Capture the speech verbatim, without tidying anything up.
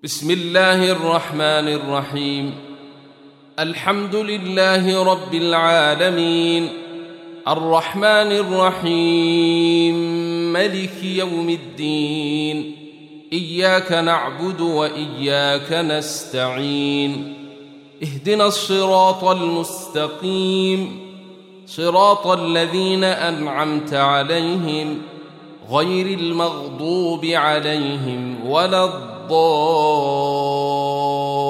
بسم الله الرحمن الرحيم. الحمد لله رب العالمين، الرحمن الرحيم، ملك يوم الدين. إياك نعبد وإياك نستعين. اهدنا الصراط المستقيم، صراط الذين أنعمت عليهم غير المغضوب عليهم ولا الضالين.